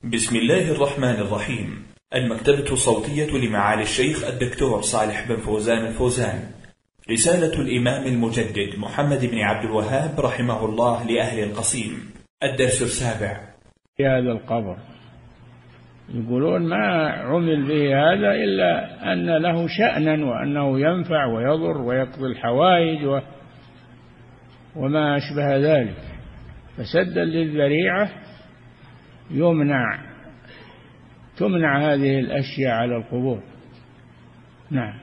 بسم الله الرحمن الرحيم. المكتبة الصوتية لمعالي الشيخ الدكتور صالح بن فوزان الفوزان. رسالة الإمام المجدد محمد بن عبد الوهاب رحمه الله لأهل القصيم. الدرس السابع. في هذا القبر يقولون ما عمل به هذا إلا أن له شأنا وأنه ينفع ويضر ويقضي الحوائج وما أشبه ذلك، فسدا للذريعة تمنع هذه الأشياء على القبور. نعم.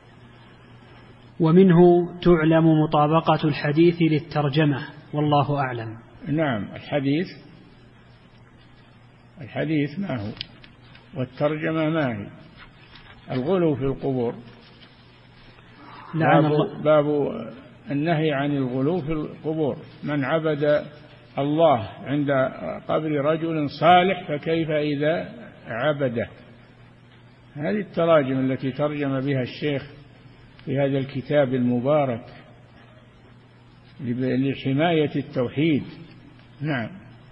ومنه تعلم مطابقة الحديث للترجمة، والله أعلم. نعم، الحديث ما هو، والترجمة ما هي. الغلو في القبور، باب النهي عن الغلو في القبور. من عبد الله عند قبر رجل صالح فكيف إذا عبده. هذه التراجم التي ترجم بها الشيخ في هذا الكتاب المبارك لحماية التوحيد. نعم.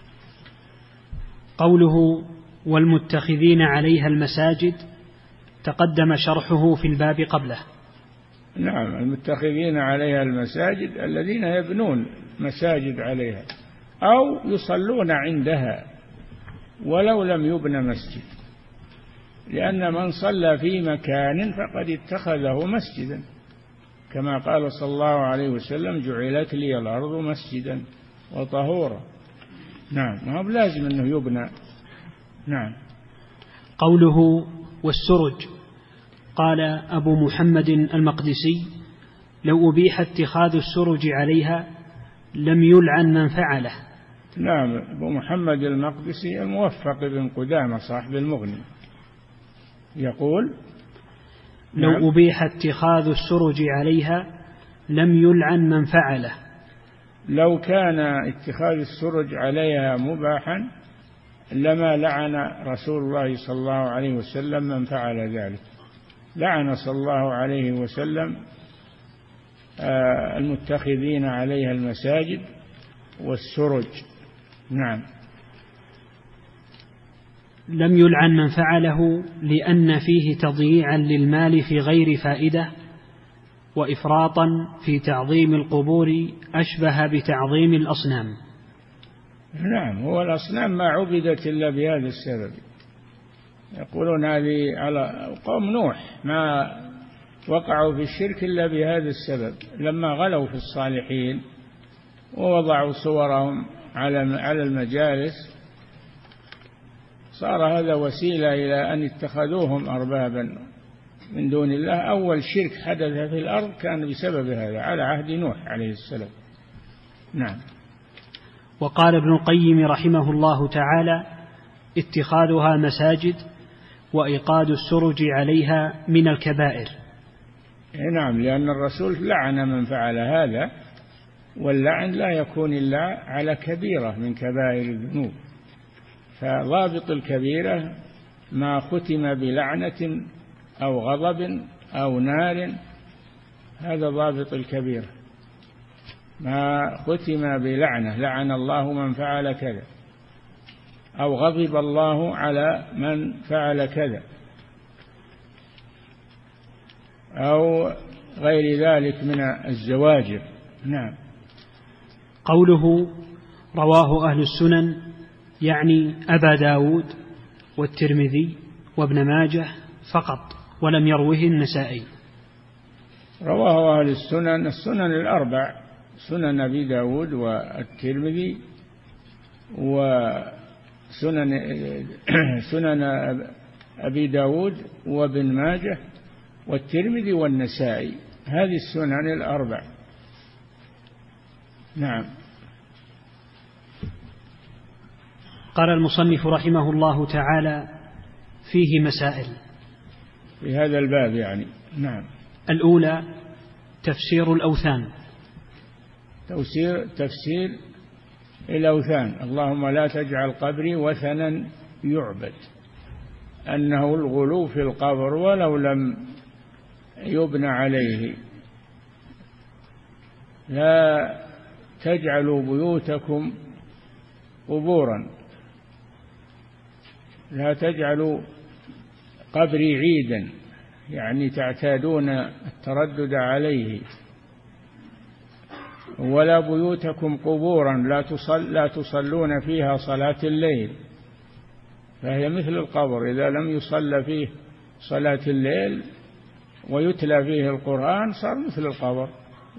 قوله والمتخذين عليها المساجد تقدم شرحه في الباب قبله. نعم، المتخذين عليها المساجد الذين يبنون مساجد عليها أو يصلون عندها ولو لم يبن مسجد، لأن من صلى في مكان فقد اتخذه مسجدا، كما قال صلى الله عليه وسلم: جعلت لي الأرض مسجدا وطهورا. نعم، ما هو لازم أنه يبنى. نعم. قوله والسرج، قال أبو محمد المقدسي: لو أبيح اتخاذ السرج عليها لم يلعن من فعله. نعم، أبو محمد المقدسي الموفق بن قدامة صاحب المغني يقول: لو أبيح اتخاذ السرج عليها لم يلعن من فعله. لو كان اتخاذ السرج عليها مباحا لما لعن رسول الله صلى الله عليه وسلم من فعل ذلك. لعن صلى الله عليه وسلم المتخذين عليها المساجد والسرج. نعم. لم يلعن من فعله لأن فيه تضييعا للمال في غير فائدة وإفراطا في تعظيم القبور أشبه بتعظيم الأصنام. نعم، هو الأصنام ما عبدت إلا بهذا السبب. يقولون هذه على قوم نوح ما وقعوا في الشرك إلا بهذا السبب، لما غلوا في الصالحين ووضعوا صورهم على المجالس صار هذا وسيلة إلى أن اتخذوهم أربابا من دون الله. أول شرك حدث في الأرض كان بسبب هذا على عهد نوح عليه السلام. نعم. وقال ابن القيم رحمه الله تعالى: اتخاذها مساجد وإيقاد السرج عليها من الكبائر. نعم، لأن الرسول لعن من فعل هذا، واللعن لا يكون إلا على كبيرة من كبائر الذنوب، فضابط الكبيرة ما ختم بلعنة أو غضب أو نار، هذا ضابط الكبيرة. ما ختم بلعنة، لعن الله من فعل كذا، أو غضب الله على من فعل كذا، أو غير ذلك من الزواجر. نعم. قوله رواه أهل السنن يعني أبا داود والترمذي وابن ماجه فقط، ولم يروه النسائي. رواه أهل السنن الأربع: سنن أبي داود والترمذي سنن أبي داود وابن ماجه والترمذي والنسائي، هذه السنن الأربع. نعم. قال المصنف رحمه الله تعالى: فيه مسائل في هذا الباب يعني. نعم. الأولى تفسير الأوثان. تفسير الأوثان: اللهم لا تجعل قبري وثنا يعبد، أنه الغلو في القبر ولو لم يبنى عليه. لا تجعلوا بيوتكم قبورا، لا تجعلوا قبري عيدا، يعني تعتادون التردد عليه. ولا بيوتكم قبورا لا تصلون فيها صلاة الليل، فهي مثل القبر إذا لم يصلى فيه صلاة الليل ويتلى فيه القرآن صار مثل القبر.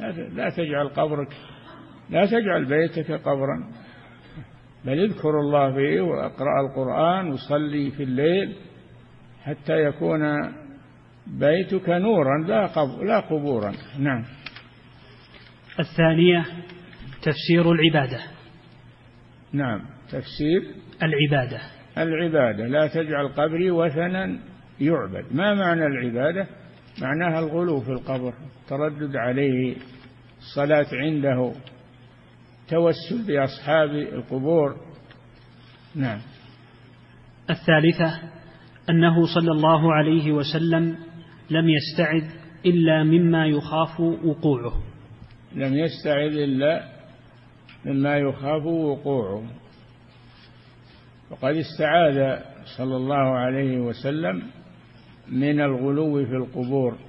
لا تجعل بيتك قبرا، بل اذكر الله فيه واقرأ القرآن وصلي في الليل حتى يكون بيتك نورا لا قبورا. نعم. الثانية تفسير العبادة. نعم، تفسير العبادة. لا تجعل قبري وثنا يعبد. ما معنى العبادة؟ معناها الغلو في القبر، تردد عليه، الصلاة عنده، توسل بأصحاب القبور. نعم. الثالثة أنه صلى الله عليه وسلم لم يستعذ إلا مما يخاف وقوعه. لم يستعذ إلا مما يخاف وقوعه، وقد استعاذ صلى الله عليه وسلم من الغلو في القبور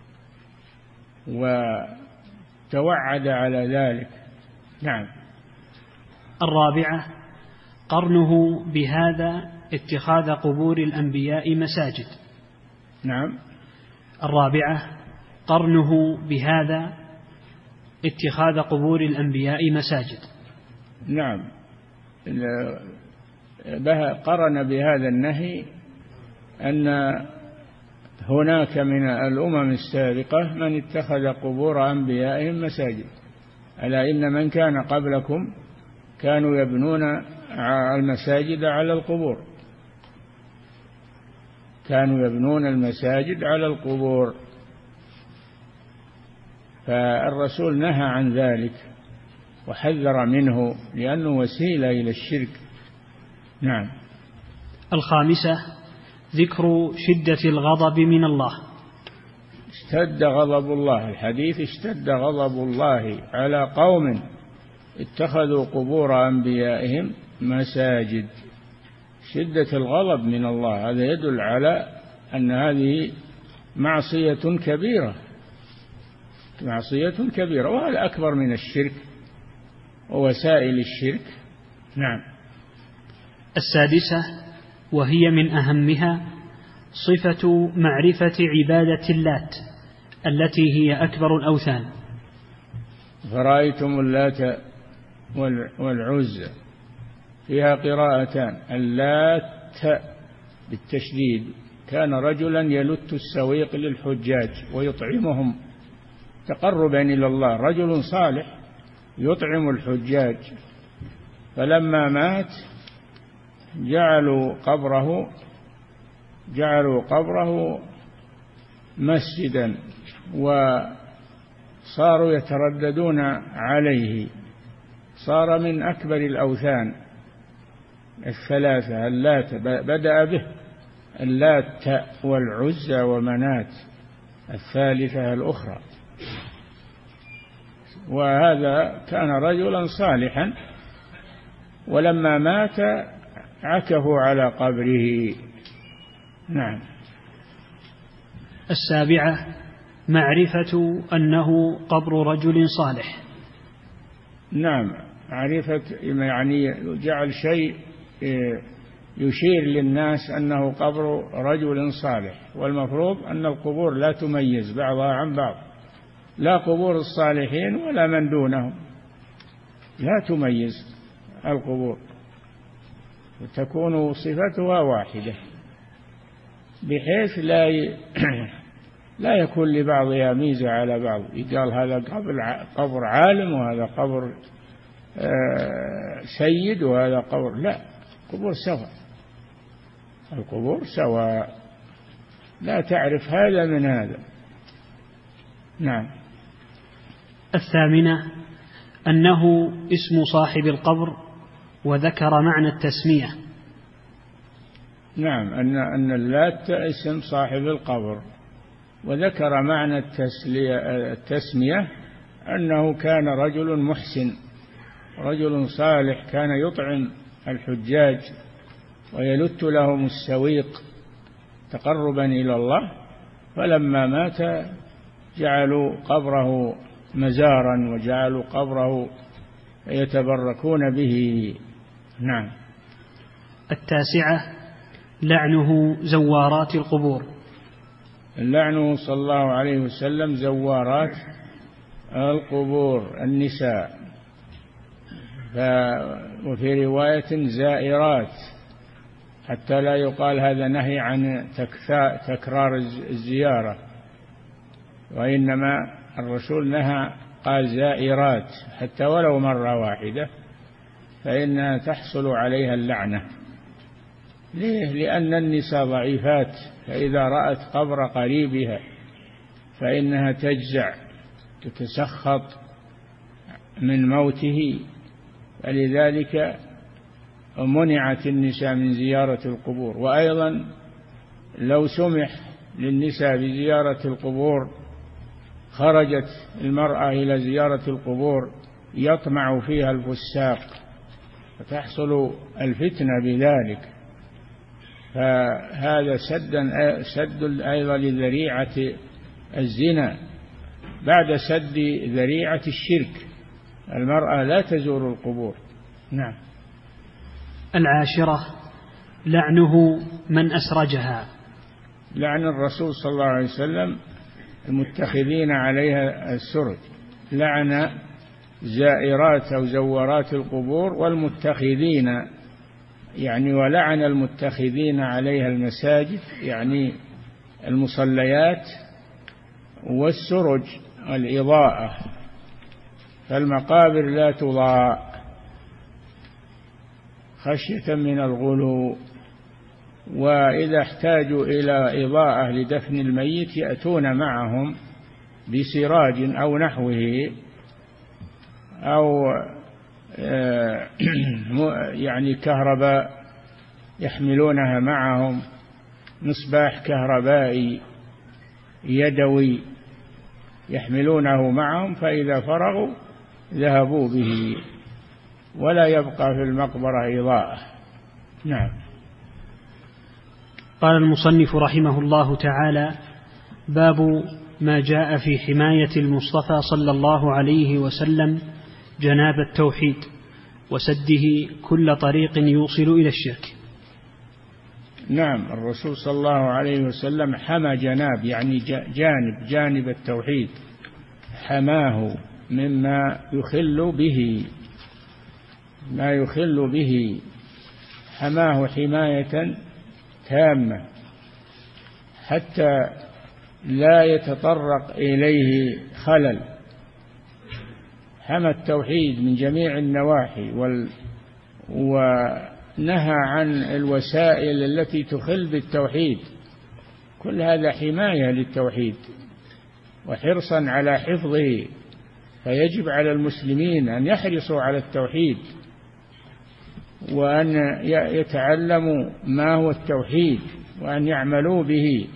وتوعد على ذلك. نعم. الرابعة قرنه بهذا اتخاذ قبور الأنبياء مساجد. نعم. الرابعة قرنه بهذا اتخاذ قبور الأنبياء مساجد. نعم، قرن بهذا النهي أن هناك من الأمم السابقة من اتخذ قبور أنبيائهم مساجد، ألا إن من كان قبلكم كانوا يبنون المساجد على القبور، على القبور. فالرسول نهى عن ذلك وحذر منه لأنه وسيلة إلى الشرك. نعم. الخامسة ذكر شدة الغضب من الله. اشتد غضب الله، الحديث اشتد غضب الله على قوم اتخذوا قبور أنبيائهم مساجد. شدة الغضب من الله هذا يدل على أن هذه معصية كبيرة، وهذا أكبر من الشرك ووسائل الشرك. نعم. السادسة وهي من أهمها صفة معرفة عبادة اللات التي هي أكبر الأوثان. فرأيتم اللات والعزى، فيها قراءتان، اللات بالتشديد، كان رجلا يلت السويق للحجاج ويطعمهم تقربا إلى الله، رجل صالح يطعم الحجاج، فلما مات جعلوا قبره مسجدا وصاروا يترددون عليه، صار من أكبر الأوثان الثلاثة. اللات بدأ به اللات والعزى ومنات الثالثة الأخرى. وهذا كان رجلا صالحا، ولما مات عكفوا على قبره. نعم. السابعة معرفة أنه قبر رجل صالح. نعم، معرفة يعني جعل شيء يشير للناس أنه قبر رجل صالح، والمفروض أن القبور لا تميز بعضها عن بعض، لا قبور الصالحين ولا من دونهم، لا تميز القبور، وتكون صفتها واحدة بحيث لا يكون لبعضها ميزة على بعض، يقال هذا قبر عالم وهذا قبر سيد وهذا قبر، لا، قبور سواء، القبور سواء، لا تعرف هذا من هذا. نعم. الثامنة أنه اسم صاحب القبر وذكر معنى التسمية. نعم، أن اللات اسم صاحب القبر، وذكر معنى التسمية أنه كان رجل محسن، رجل صالح، كان يطعم الحجاج ويلت لهم السويق تقربا إلى الله، فلما مات جعلوا قبره مزارا وجعلوا قبره يتبركون به. نعم. 9 لعنه زوارات القبور. لعنه صلى الله عليه وسلم زوارات القبور النساء، وفي رواية زائرات، حتى لا يقال هذا نهي عن تكرار الزيارة، وإنما الرسول نهى قال زائرات حتى ولو مرة واحدة، فإنها تحصل عليها اللعنة. ليه؟ لأن النساء ضعيفات، فإذا رأت قبر قريبها فإنها تجزع تتسخط من موته، فلذلك منعت النساء من زيارة القبور. وأيضا لو سمح للنساء بزيارة القبور خرجت المرأة إلى زيارة القبور يطمع فيها الفساق فتحصل الفتنة بذلك، فهذا سد أيضا لذريعة الزنا بعد سد ذريعة الشرك. المرأة لا تزور القبور. نعم. 10 لعنه من أسرجها. لعن الرسول صلى الله عليه وسلم المتخذين عليها السرج، لعن زائرات أو زوارات القبور والمتخذين، يعني ولعن المتخذين عليها المساجد يعني المصليات، والسرج الإضاءة، فالمقابر لا تضاء خشية من الغلو. وإذا احتاجوا إلى إضاءة لدفن الميت يأتون معهم بسراج أو نحوه، أو يعني كهرباء يحملونها معهم، مصباح كهربائي يدوي يحملونه معهم، فإذا فرغوا ذهبوا به ولا يبقى في المقبرة إضاءة. نعم. قال المصنف رحمه الله تعالى: باب ما جاء في حماية المصطفى صلى الله عليه وسلم جناب التوحيد وسده كل طريق يوصل إلى الشرك. نعم، الرسول صلى الله عليه وسلم حمى جناب، يعني جانب التوحيد، حماه مما يخل به، ما يخل به حماه حماية تامة حتى لا يتطرق إليه خلل. حمى التوحيد من جميع النواحي ونهى عن الوسائل التي تخل بالتوحيد، كل هذا حماية للتوحيد وحرصا على حفظه. فيجب على المسلمين أن يحرصوا على التوحيد وأن يتعلموا ما هو التوحيد وأن يعملوا به،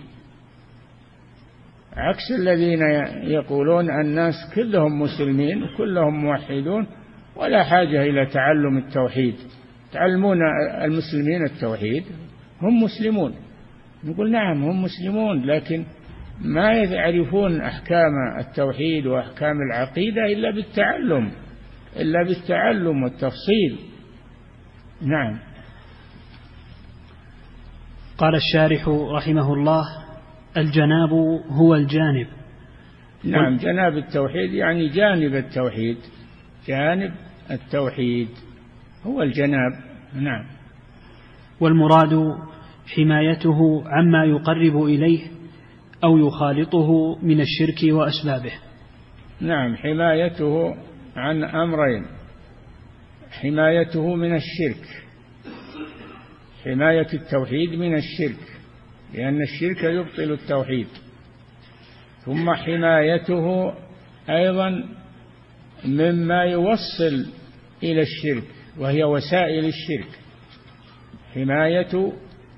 عكس الذين يقولون الناس كلهم مسلمين وكلهم موحدون ولا حاجة إلى تعلم التوحيد. تعلمون المسلمين التوحيد، هم مسلمون، نقول نعم هم مسلمون، لكن ما يعرفون أحكام التوحيد وأحكام العقيدة إلا بالتعلم والتفصيل. نعم. قال الشارح رحمه الله: الجناب هو الجانب. نعم، جناب التوحيد يعني جانب التوحيد، جانب التوحيد هو الجناب. نعم. والمراد حمايته عما يقرب إليه أو يخالطه من الشرك وأسبابه. نعم، حمايته عن أمرين: حمايته من الشرك، حماية التوحيد من الشرك لأن الشرك يبطل التوحيد، ثم حمايته أيضا مما يوصل إلى الشرك وهي وسائل الشرك، حماية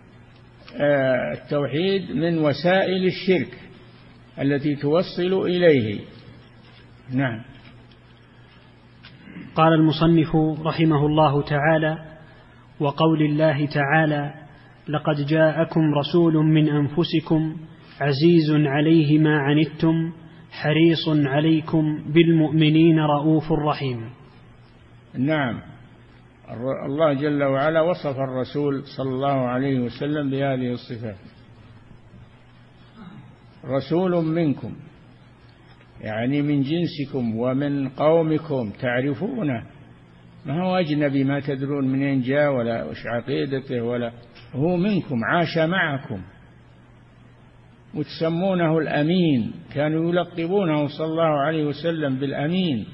التوحيد من وسائل الشرك التي توصل إليه. نعم. قال المصنف رحمه الله تعالى: وقول الله تعالى: لقد جاءكم رسول من أنفسكم عزيز عليه ما عنتم حريص عليكم بالمؤمنين رؤوف رحيم. نعم، الله جل وعلا وصف الرسول صلى الله عليه وسلم بهذه الصفات: رسول منكم، يعني من جنسكم ومن قومكم تعرفونه، ما هو أجنبي ما تدرون منين جاء ولا وش عقيدته، ولا هو منكم، عاش معكم، وتسمونه الأمين، كانوا يلقبونه صلى الله عليه وسلم بالأمين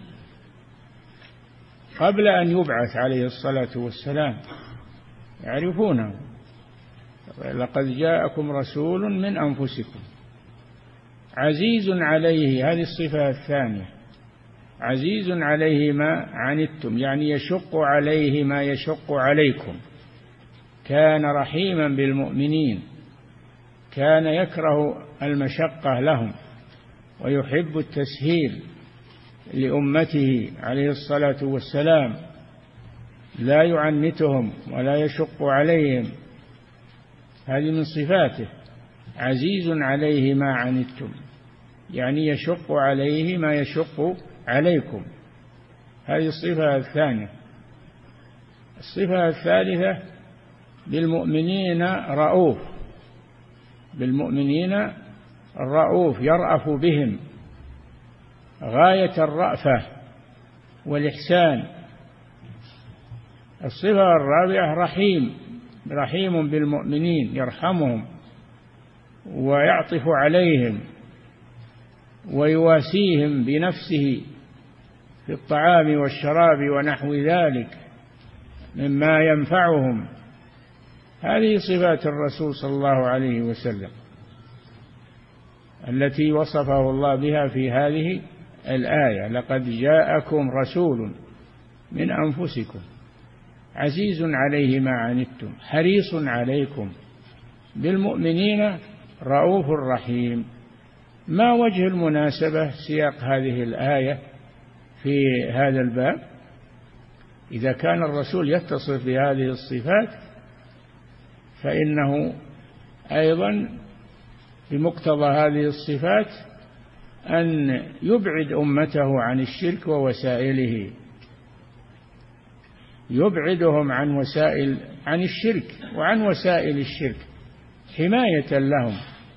قبل أن يبعث عليه الصلاة والسلام، يعرفونه. لقد جاءكم رسول من أنفسكم عزيز عليه، هذه الصفة الثانية، عزيز عليه ما عنتم، يعني يشق عليه ما يشق عليكم. كان رحيما بالمؤمنين، كان يكره المشقة لهم ويحب التسهيل لأمته عليه الصلاة والسلام، لا يعنتهم ولا يشق عليهم، هذه من صفاته. عزيز عليه ما عنتم، يعني يشق عليه ما يشق عليكم، هذه الصفة الثانية. الصفة الثالثة: بالمؤمنين رؤوف، بالمؤمنين الرؤوف، يرأف بهم غاية الرأفة والإحسان. الصفة الرابعة: رحيم، رحيم بالمؤمنين، يرحمهم ويعطف عليهم ويواسيهم بنفسه في الطعام والشراب ونحو ذلك مما ينفعهم. هذه صفات الرسول صلى الله عليه وسلم التي وصفه الله بها في هذه الآية: لقد جاءكم رسول من أنفسكم عزيز عليه ما عنتم حريص عليكم بالمؤمنين رؤوف رحيم. ما وجه المناسبة سياق هذه الآية في هذا الباب؟ إذا كان الرسول يتصف بهذه الصفات فإنه أيضا بمقتضى هذه الصفات أن يبعد أمته عن الشرك ووسائله، يبعدهم عن الشرك وعن وسائل الشرك حماية لهم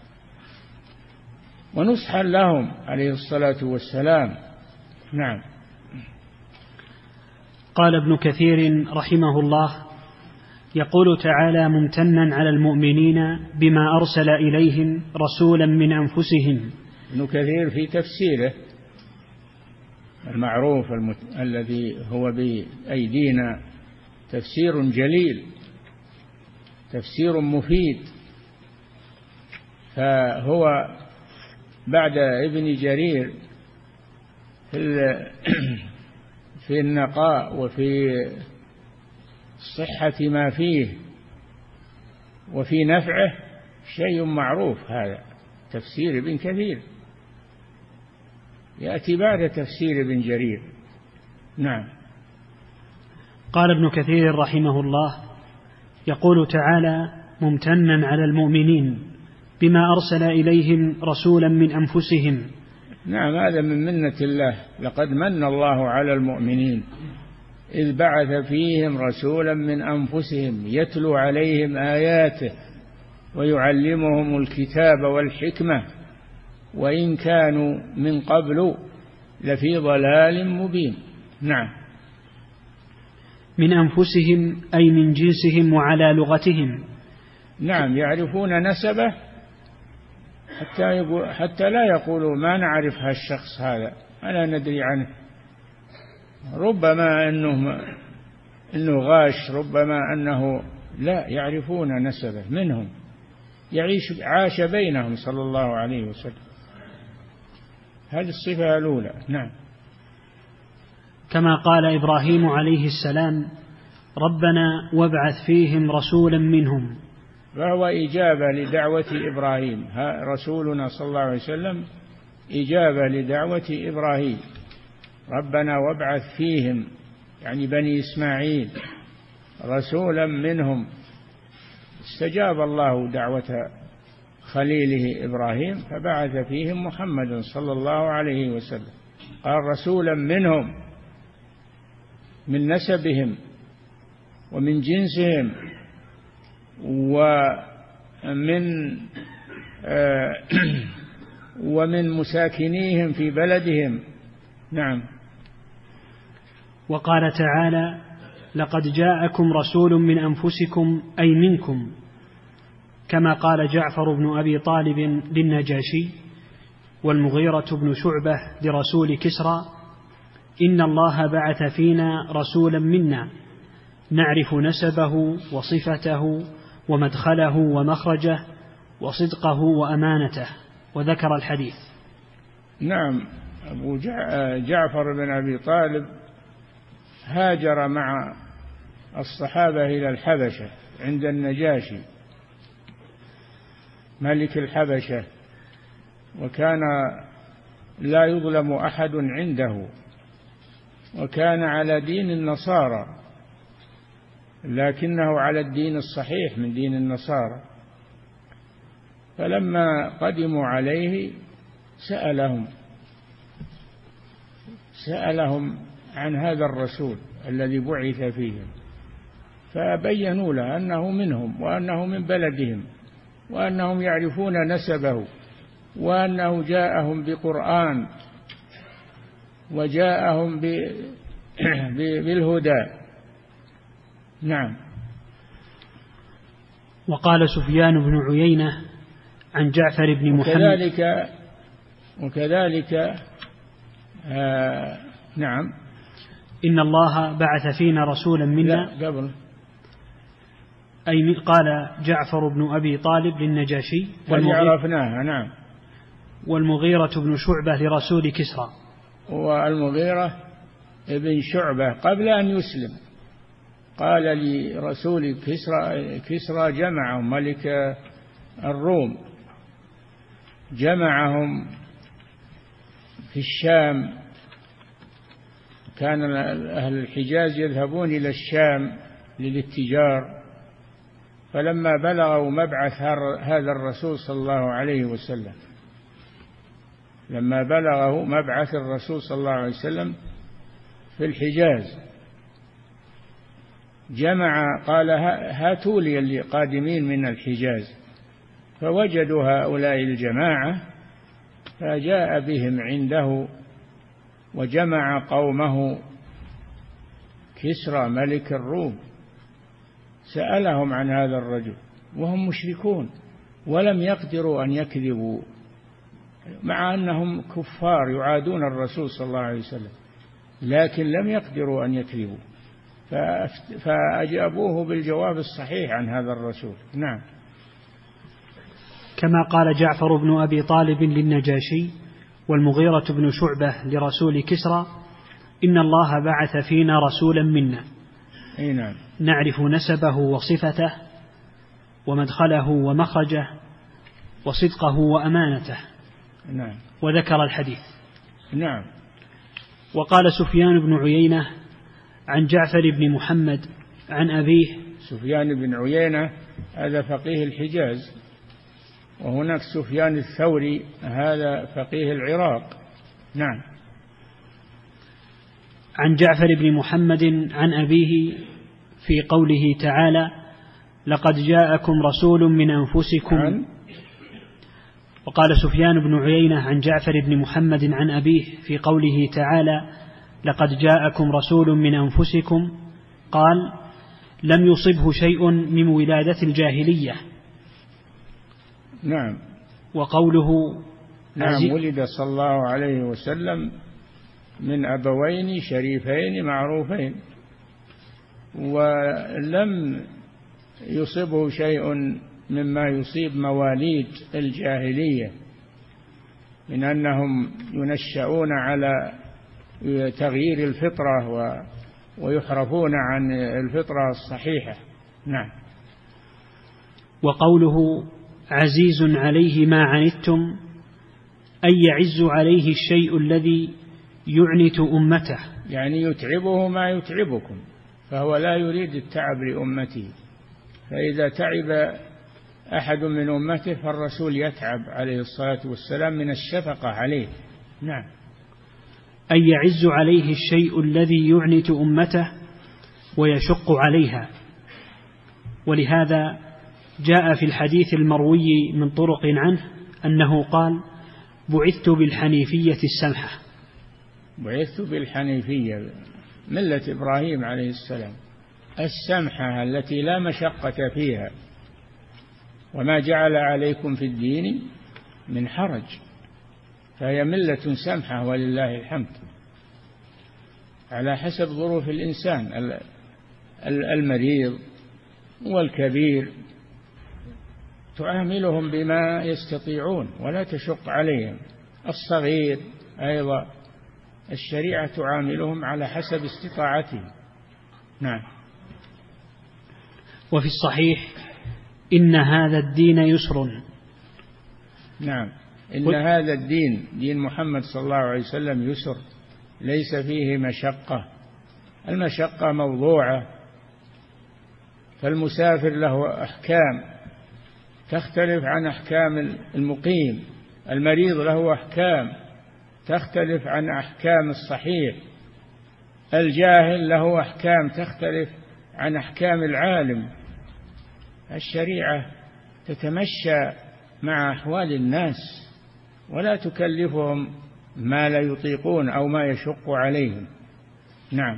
ونصحا لهم عليه الصلاة والسلام. نعم. قال ابن كثير رحمه الله: يقول تعالى ممتنا على المؤمنين بما أرسل إليهم رسولا من أنفسهم. ابن كثير في تفسيره المعروف الذي هو بأيدينا تفسير جليل، تفسير مفيد، فهو بعد ابن جرير في النقاء وفي صحة ما فيه وفي نفعه شيء معروف. هذا تفسير ابن كثير يأتي بعد تفسير ابن جرير. نعم. قال ابن كثير رحمه الله: يقول تعالى ممتنا على المؤمنين بما أرسل إليهم رسولا من أنفسهم. نعم، هذا من منة الله. لقد من الله على المؤمنين إذ بعث فيهم رسولا من أنفسهم يتلو عليهم آياته ويعلمهم الكتاب والحكمة وإن كانوا من قبل لفي ضلال مبين. نعم. من أنفسهم أي من جنسهم وعلى لغتهم. نعم، يعرفون نسبه حتى لا يقولوا ما نعرف هالشخص هذا، ألا ندري عنه، ربما أنه غاش، ربما أنه لا، يعرفون نسبه منهم، عاش بينهم صلى الله عليه وسلم. هذه الصفة الأولى. نعم. كما قال إبراهيم عليه السلام: ربنا وابعث فيهم رسولا منهم. فهو إجابة لدعوة إبراهيم، رسولنا صلى الله عليه وسلم إجابة لدعوة إبراهيم. ربنا وابعث فيهم يعني بني إسماعيل رسولا منهم. استجاب الله دعوة خليله إبراهيم فبعث فيهم محمدا صلى الله عليه وسلم، قال رسولا منهم، من نسبهم ومن جنسهم ومن مساكنيهم في بلدهم. نعم. وقال تعالى: لقد جاءكم رسول من أنفسكم أي منكم، كما قال جعفر بن أبي طالب للنجاشي والمغيرة بن شعبة لرسول كسرى: إن الله بعث فينا رسولا منا نعرف نسبه وصفته ومدخله ومخرجه وصدقه وأمانته، وذكر الحديث. نعم. أبو جعفر بن أبي طالب هاجر مع الصحابة إلى الحبشة عند النجاشي ملك الحبشة، وكان لا يظلم أحد عنده، وكان على دين النصارى لكنه على الدين الصحيح من دين النصارى. فلما قدموا عليه سألهم عن هذا الرسول الذي بعث فيهم، فبينوا له أنه منهم وأنه من بلدهم وأنهم يعرفون نسبه وأنه جاءهم بقرآن وجاءهم بالهدى. نعم. وقال سفيان بن عيينة عن جعفر بن محمد وكذلك نعم، إن الله بعث فينا رسولا منا قبل أي قال جعفر بن أبي طالب للنجاشي عرفناها. نعم. والمغيرة بن شعبة لرسول كسرى. والمغيرة ابن شعبة قبل أن يسلم قال لرسول كسرى جمعهم ملك الروم، جمعهم في الشام، كان أهل الحجاز يذهبون إلى الشام للاتجار، فلما بلغوا مبعث هذا الرسول صلى الله عليه وسلم، لما بلغه مبعث الرسول صلى الله عليه وسلم في الحجاز قال هاتوا لي اللي قادمين من الحجاز، فوجدوا هؤلاء الجماعة فجاء بهم عنده وجمع قومه كسرى ملك الروم، سألهم عن هذا الرجل وهم مشركون ولم يقدروا أن يكذبوا، مع أنهم كفار يعادون الرسول صلى الله عليه وسلم، لكن لم يقدروا أن يكذبوا، فأجابوه بالجواب الصحيح عن هذا الرسول. نعم. كما قال جعفر بن أبي طالب للنجاشي والمغيرة بن شعبة لرسول كسرى: إن الله بعث فينا رسولا منا نعم. نعرف نسبه وصفته ومدخله ومخرجه وصدقه وأمانته. نعم. وذكر الحديث. نعم. وقال سفيان بن عيينة عن جعفر بن محمد عن أبيه. سفيان بن عيينة هذا فقيه الحجاز، وهناك سفيان الثوري هذا فقيه العراق. نعم. عن جعفر بن محمد عن أبيه في قوله تعالى: لقد جاءكم رسول من أنفسكم. وقال سفيان بن عيينة عن جعفر بن محمد عن أبيه في قوله تعالى: لقد جاءكم رسول من أنفسكم، قال: لم يصبه شيء من ولادة الجاهلية. نعم. وقوله نعم، ولد صلى الله عليه وسلم من أبوين شريفين معروفين، ولم يصبه شيء مما يصيب مواليد الجاهلية من أنهم ينشأون على تغيير الفطرة ويحرفون عن الفطرة الصحيحة. نعم. وقوله عزيز عليه ما عنتم أي يعز عليه الشيء الذي يعنت أمته، يعني يتعبه ما يتعبكم، فهو لا يريد التعب لأمته، فإذا تعب أحد من أمته فالرسول يتعب عليه الصلاة والسلام من الشفقة عليه. نعم. أي يعز عليه الشيء الذي يعنت أمته ويشق عليها. ولهذا جاء في الحديث المروي من طرق عنه أنه قال: بعثت بالحنيفية السمحة. بعثت بالحنيفية، ملة إبراهيم عليه السلام، السمحة التي لا مشقة فيها، وما جعل عليكم في الدين من حرج، فهي ملة سمحة ولله الحمد، على حسب ظروف الإنسان. المريض والكبير تعاملهم بما يستطيعون ولا تشق عليهم، الصغير أيضا الشريعة تعاملهم على حسب استطاعتهم. نعم. وفي الصحيح: إن هذا الدين يسر. نعم، إن هذا الدين، دين محمد صلى الله عليه وسلم، يسر ليس فيه مشقة. المشقة موضوعة، فالمسافر له أحكام تختلف عن أحكام المقيم، المريض له أحكام تختلف عن أحكام الصحيح، الجاهل له أحكام تختلف عن أحكام العالم. الشريعة تتمشى مع أحوال الناس ولا تكلفهم ما لا يطيقون أو ما يشق عليهم. نعم.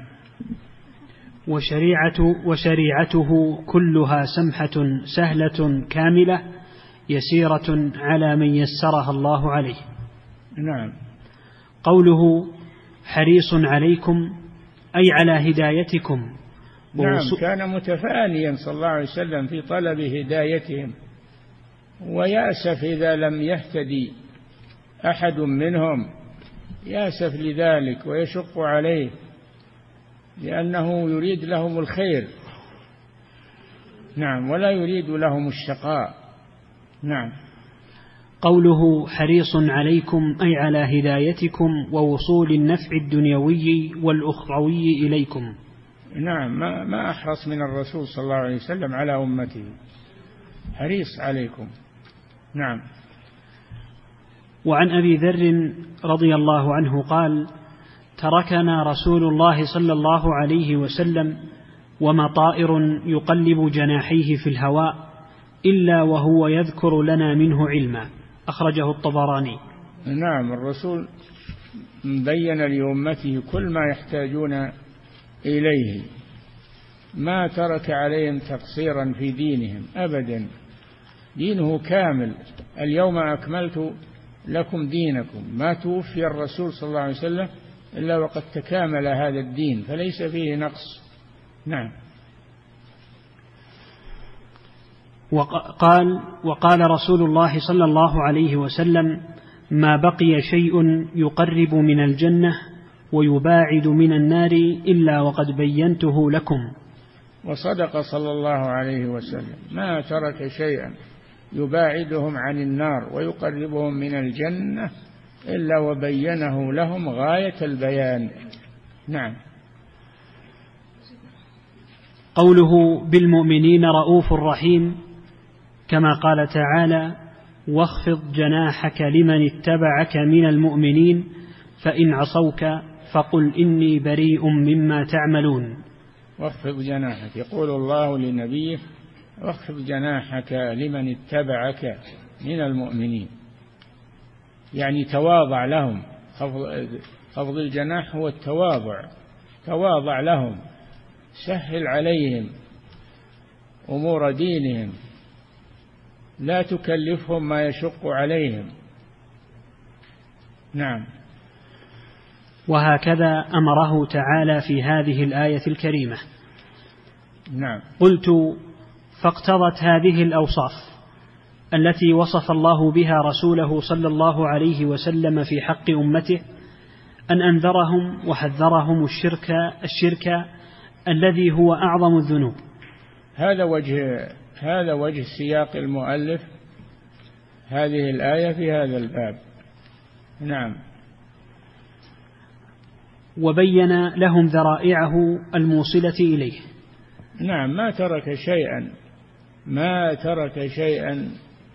وشريعته كلها سمحة سهلة كاملة يسيرة على من يسرها الله عليه. نعم. قوله: حريص عليكم أي على هدايتكم. نعم، كان متفانيا صلى الله عليه وسلم في طلب هدايتهم، ويأسف إذا لم يهتدي أحد منهم، يأسف لذلك ويشق عليه، لأنه يريد لهم الخير. نعم، ولا يريد لهم الشقاء. نعم. قوله: حريص عليكم أي على هدايتكم ووصول النفع الدنيوي والأخروي إليكم. نعم، ما أحرص من الرسول صلى الله عليه وسلم على أمته، حريص عليكم. نعم. وعن أبي ذر رضي الله عنه قال: تركنا رسول الله صلى الله عليه وسلم وما طائر يقلب جناحيه في الهواء إلا وهو يذكر لنا منه علما. أخرجه الطبراني. نعم، الرسول بين لأمته كل ما يحتاجون إليه، ما ترك عليهم تقصيرا في دينهم أبدا، دينه كامل. اليوم أكملت لكم دينكم، ما توفي الرسول صلى الله عليه وسلم إلا وقد تكامل هذا الدين، فليس فيه نقص. نعم. وقال رسول الله صلى الله عليه وسلم: ما بقي شيء يقرب من الجنة ويباعد من النار إلا وقد بينته لكم. وصدق صلى الله عليه وسلم، ما ترك شيئا يباعدهم عن النار ويقربهم من الجنة إلا وبينه لهم غاية البيان. نعم. قوله: بالمؤمنين رؤوف رحيم، كما قال تعالى: واخفض جناحك لمن اتبعك من المؤمنين فإن عصوك فقل إني بريء مما تعملون. واخفض جناحك، يقول الله لنبيه: واخفض جناحك لمن اتبعك من المؤمنين، يعني تواضع لهم. خفض الجناح هو التواضع، تواضع لهم، سهل عليهم أمور دينهم، لا تكلفهم ما يشق عليهم. نعم. وهكذا أمره تعالى في هذه الآية الكريمة. نعم. قلت: فاقتضت هذه الأوصاف التي وصف الله بها رسوله صلى الله عليه وسلم في حق أمته أن أنذرهم وحذرهم الشرك الذي هو أعظم الذنوب. هذا وجه سياق المؤلف هذه الآية في هذا الباب. نعم. وبين لهم ذرائعه الموصلة إليه. نعم، ما ترك شيئا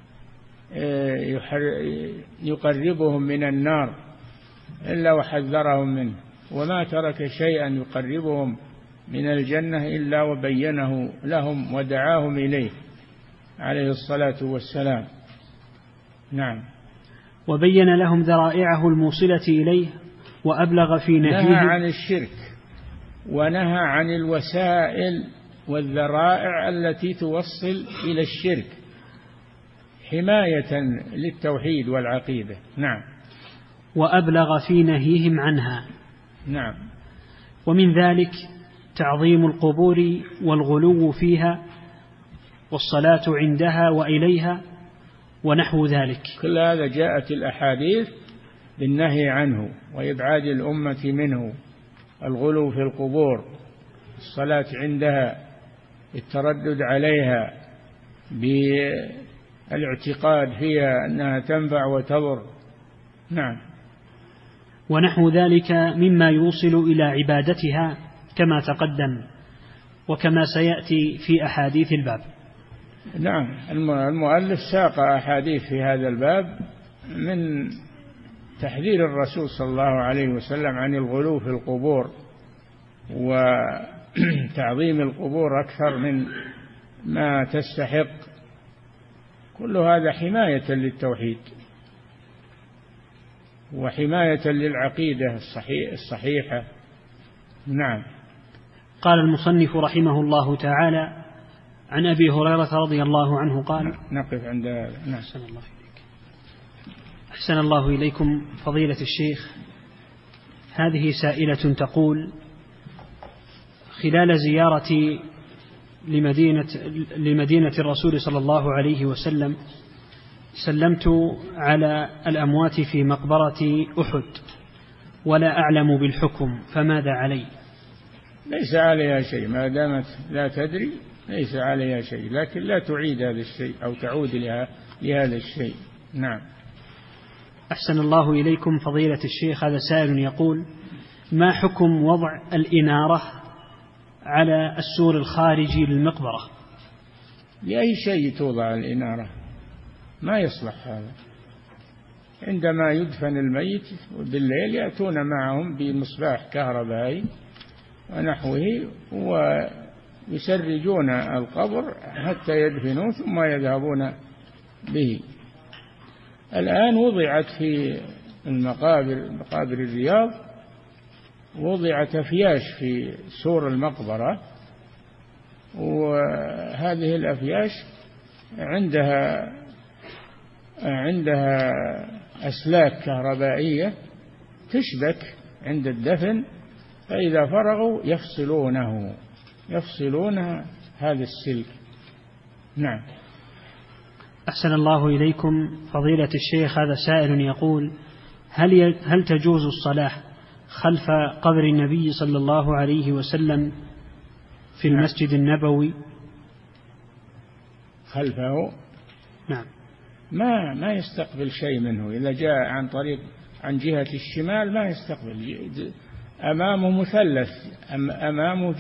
يقربهم من النار إلا وحذرهم منه، وما ترك شيئا يقربهم من الجنة إلا وبينه لهم ودعاهم إليه عليه الصلاة والسلام. نعم. وبين لهم ذرائعه الموصلة إليه وأبلغ في نهيه. نهى عن الشرك ونهى عن الوسائل والذرائع التي توصل إلى الشرك حماية للتوحيد والعقيدة. نعم. وأبلغ في نهيهم عنها. نعم. ومن ذلك تعظيم القبور والغلو فيها والصلاة عندها وإليها ونحو ذلك. كل هذا جاءت الأحاديث بالنهي عنه وإبعاد الأمة منه، الغلو في القبور، الصلاة عندها، التردد عليها بالاعتقاد فيها أنها تنفع وتضر. نعم. ونحو ذلك مما يوصل إلى عبادتها كما تقدم وكما سيأتي في أحاديث الباب. نعم. المؤلف ساق أحاديث في هذا الباب من تحذير الرسول صلى الله عليه وسلم عن الغلو في القبور وتعظيم القبور أكثر من ما تستحق، كل هذا حماية للتوحيد وحماية للعقيدة الصحيحة. نعم. قال المصنف رحمه الله تعالى: عن أبي هريرة رضي الله عنه قال. نقف عند هذا. نعم. أحسن الله إليكم فضيلة الشيخ. هذه سائلة تقول: خلال زيارتي لمدينة الرسول صلى الله عليه وسلم سلمت على الأموات في مقبرة أحد ولا أعلم بالحكم، فماذا علي؟ ليس عليها شيء ما دامت لا تدري، ليس عليها شيء، لكن لا تعيد هذا الشيء أو تعود لهذا الشيء. نعم. أحسن الله إليكم فضيلة الشيخ. هذا سائل يقول: ما حكم وضع الإنارة على السور الخارجي للمقبرة؟ لأي شيء توضع الإنارة؟ ما يصلح هذا. عندما يدفن الميت بالليل يأتون معهم بمصباح كهربائي ونحوه ويسرجون القبر حتى يدفنوه ثم يذهبون به. الآن وضعت في مقابر الرياض وضعت أفياش في سور المقبرة، وهذه الأفياش عندها أسلاك كهربائية تشبك عند الدفن، فإذا فرغوا يفصلون هذا السلك. نعم. أحسن الله إليكم فضيلة الشيخ. هذا سائل يقول: هل تجوز الصلاة خلف قبر النبي صلى الله عليه وسلم في المسجد النبوي؟ خلفه؟ نعم. ما يستقبل شيء منه. إذا جاء عن جهة الشمال ما يستقبل. أمامه مثلث، أمامه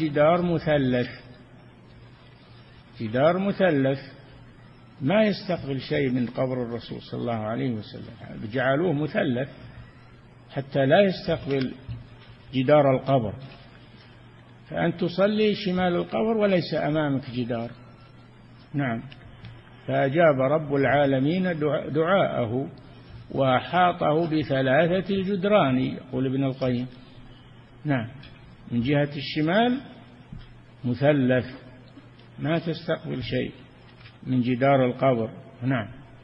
جدار مثلث ما يستقبل شيء من قبر الرسول صلى الله عليه وسلم، جعلوه مثلث حتى لا يستقبل جدار القبر، فأنت تصلي شمال القبر وليس أمامك جدار. نعم. فأجاب رب العالمين دعاءه وأحاطه ب3 الجدران، يقول ابن القيم. نعم. من جهة الشمال مثلث ما تستقبل شيء من جدار القبر. نعم.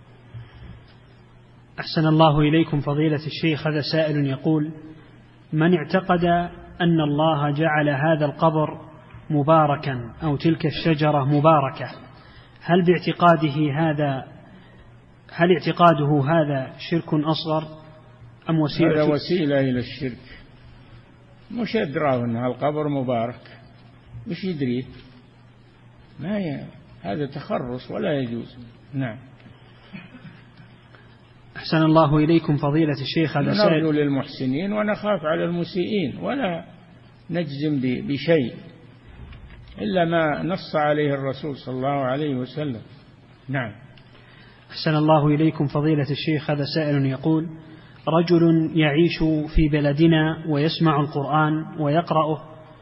أحسن الله إليكم فضيلة الشيخ. هذا سائل يقول: من اعتقد أن الله جعل هذا القبر مباركا أو تلك الشجرة مباركة، هل اعتقاده هذا شرك أصغر أم وسيلة؟ هذا وسيلة إلى الشرك. مش يدراه أن القبر مبارك، مش يدريه، هذا تخرص ولا يجوز. نعم. أحسن الله إليكم فضيلة الشيخ. هذا نرجو للمحسنين ونخاف على المسيئين، ولا نجزم بشيء إلا ما نص عليه الرسول صلى الله عليه وسلم. نعم. أحسن الله إليكم فضيلة الشيخ. هذا سائل يقول: رجل يعيش في بلدنا ويسمع القرآن ويقرأه،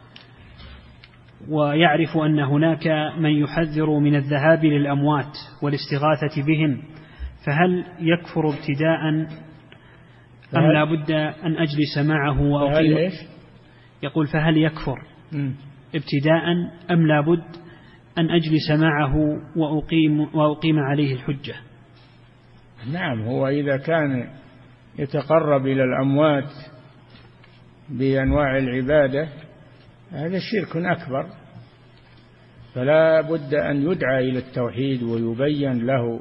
ويعرف أن هناك من يحذر من الذهاب للأموات والاستغاثة بهم، فهل يكفر ابتداء أم لا بد أن أجلس معه وأقيم؟ يقول: فهل يكفر ابتداء أم لا بد أن أجلس معه وأقيم عليه الحجة؟ نعم، هو إذا كان يتقرب إلى الأموات بأنواع العبادة هذا شرك أكبر، فلا بد أن يدعى إلى التوحيد ويبين له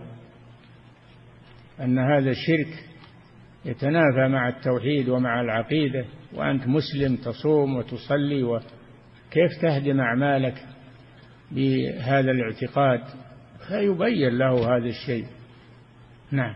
أن هذا الشرك يتنافى مع التوحيد ومع العقيدة، وأنت مسلم تصوم وتصلي، وكيف تهدم أعمالك بهذا الاعتقاد؟ فيبين له هذا الشيء. نعم.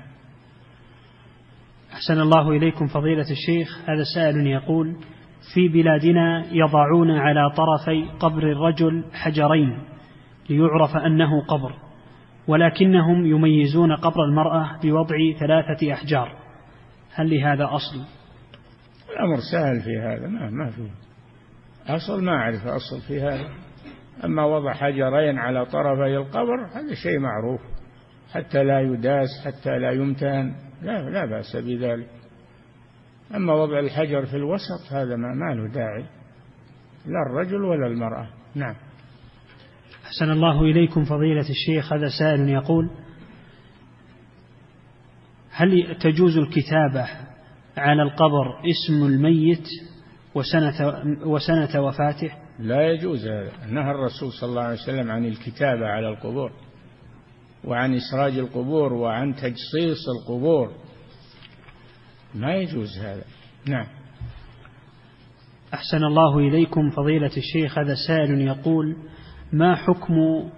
أحسن الله إليكم فضيلة الشيخ. هذا سائل يقول: في بلادنا يضعون على طرفي قبر الرجل حجرين ليعرف أنه قبر، ولكنهم يميزون قبر المرأة بوضع 3 أحجار، هل لهذا أصل؟ الأمر سهل في هذا، ما فيه أصل، ما أعرف أصل في هذا. أما وضع حجرين على طرفي القبر هذا شيء معروف، حتى لا يداس، حتى لا يمتهن، لا بأس بذلك. أما وضع الحجر في الوسط هذا ما له داعي، لا الرجل ولا المرأة. نعم. أحسن الله إليكم فضيلة الشيخ. هذا سائل يقول: هل تجوز الكتابة على القبر اسم الميت وسنة وفاته؟ لا يجوز هذا، نهى الرسول صلى الله عليه وسلم عن الكتابة على القبور، وعن إسراج القبور، وعن تجصيص القبور، ما يجوز هذا. نعم. أحسن الله إليكم فضيلة الشيخ. هذا سائل يقول: ما حكم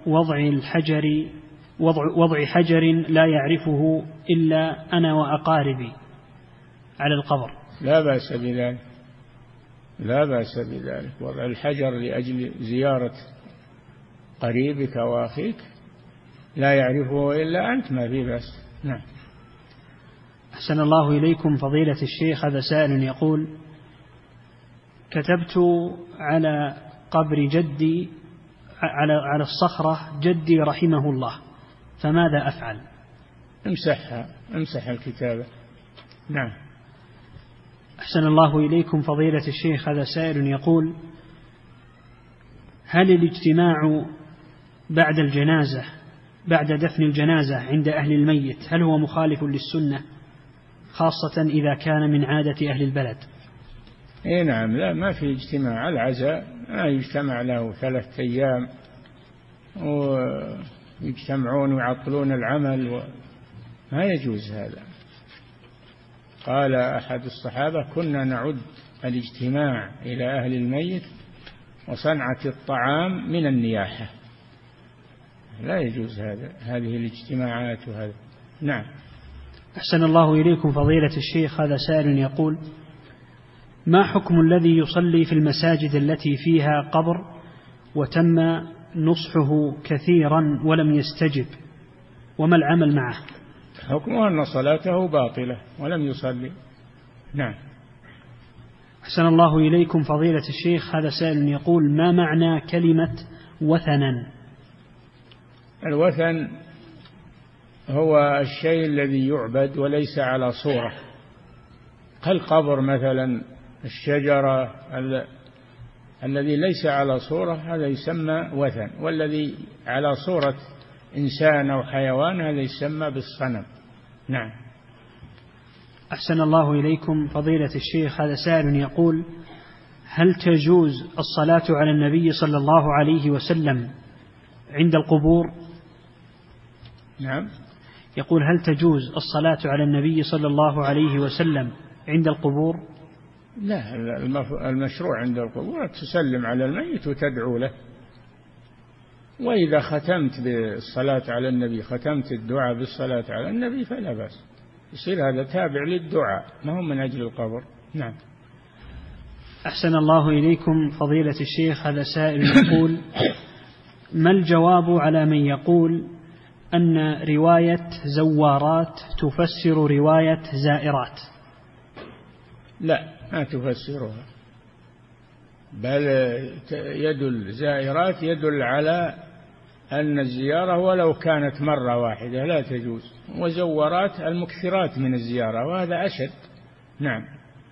وضع حجر لا يعرفه إلا أنا وأقاربي على القبر؟ لا بأس بذلك، لا بأس بذلك. وضع الحجر لأجل زيارة قريبك وأخيك لا يعرفه إلا أنت ما في بأس. نعم. أحسن الله إليكم فضيلة الشيخ. هذا سائل يقول: كتبت على قبر جدي على الصخرة جدي رحمه الله، فماذا أفعل؟ امسحها، امسح الكتابة. نعم. أحسن الله إليكم فضيلة الشيخ. هذا سائل يقول: هل الاجتماع بعد الجنازة بعد دفن الجنازة عند أهل الميت هل هو مخالف للسنة، خاصة إذا كان من عادة أهل البلد؟ إيه نعم، لا ما في اجتماع. العزاء ما يجتمع له 3 أيام ويجتمعون ويعطلون العمل، ما يجوز هذا. قال أحد الصحابة: كنا نعد الاجتماع إلى أهل الميت وصنعة الطعام من النياحة. لا يجوز هذه الاجتماعات وهذا. نعم. أحسن الله إليكم فضيلة الشيخ. هذا سائل يقول: ما حكم الذي يصلي في المساجد التي فيها قبر وتم نصحه كثيرا ولم يستجب، وما العمل معه؟ حكمه أن صلاته باطلة ولم يصلي. نعم. أحسن الله إليكم فضيلة الشيخ. هذا سائل يقول: ما معنى كلمة وثنا؟ الوثن هو الشيء الذي يعبد وليس على صورة، كالقبر مثلا، الشجرة الذي ليس على صورة هذا يسمى وثن، والذي على صورة إنسان أو حيوان هذا يسمى بالصنم. نعم. أحسن الله إليكم فضيلة الشيخ. هذا سائل يقول: هل تجوز الصلاة على النبي صلى الله عليه وسلم عند القبور؟ نعم. يقول: هل تجوز الصلاة على النبي صلى الله عليه وسلم عند القبور؟ لا، المشروع عند القبور تسلم على الميت وتدعو له، وإذا ختمت بالصلاة على النبي، ختمت الدعاء بالصلاة على النبي فلا بأس. يصير هذا تابع للدعاء، ما هو من أجل القبر. نعم. أحسن الله إليكم فضيلة الشيخ، هذا سائل يقول: ما الجواب على من يقول أن رواية زوارات تفسر رواية زائرات؟ لا، ما تفسرها، بل يدل زائرات يدل على أن الزيارة ولو كانت مرة واحدة لا تجوز، وزورات المكثرات من الزيارة، وهذا أشد. نعم.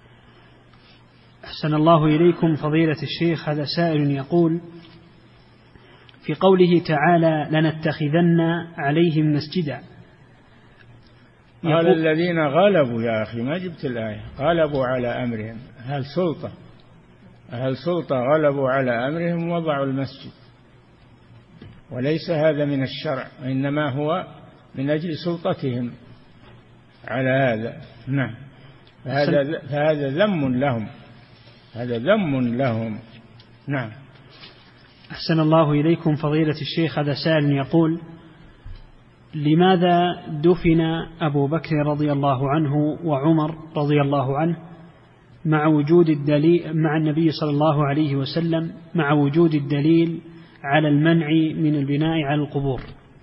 أحسن الله إليكم فضيلة الشيخ، هذا سائل يقول: في قوله تعالى لنتخذن عليهم مسجدا، قال الذين غلبوا، يا أخي ما جبت الآية، غلبوا على أمرهم، أهل سلطة غلبوا على أمرهم وضعوا المسجد، وليس هذا من الشرع، إنما هو من أجل سلطتهم على هذا. نعم. فهذا ذم لهم، هذا ذم لهم. نعم. أحسن الله إليكم فضيلة الشيخ، هذا سائل يقول: لماذا دفن أبو بكر رضي الله عنه وعمر رضي الله عنه مع وجود الدليل مع النبي صلى الله عليه وسلم، مع وجود الدليل على المنع من البناء على القبور؟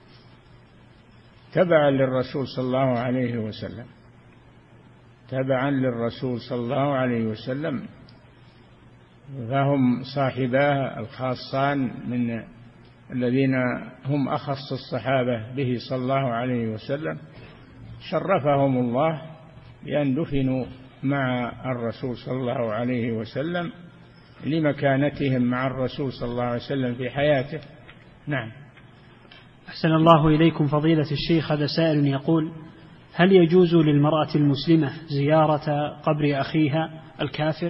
تبعا للرسول صلى الله عليه وسلم، تبعا للرسول صلى الله عليه وسلم، فهم صاحباه الخاصان من الذين هم أخص الصحابة به صلى الله عليه وسلم، شرفهم الله بأن دفنوا مع الرسول صلى الله عليه وسلم لمكانتهم مع الرسول صلى الله عليه وسلم في حياته. نعم. أحسن الله إليكم فضيلة الشيخ، هذا سائل يقول: هل يجوز للمرأة المسلمة زيارة قبر أخيها الكافر؟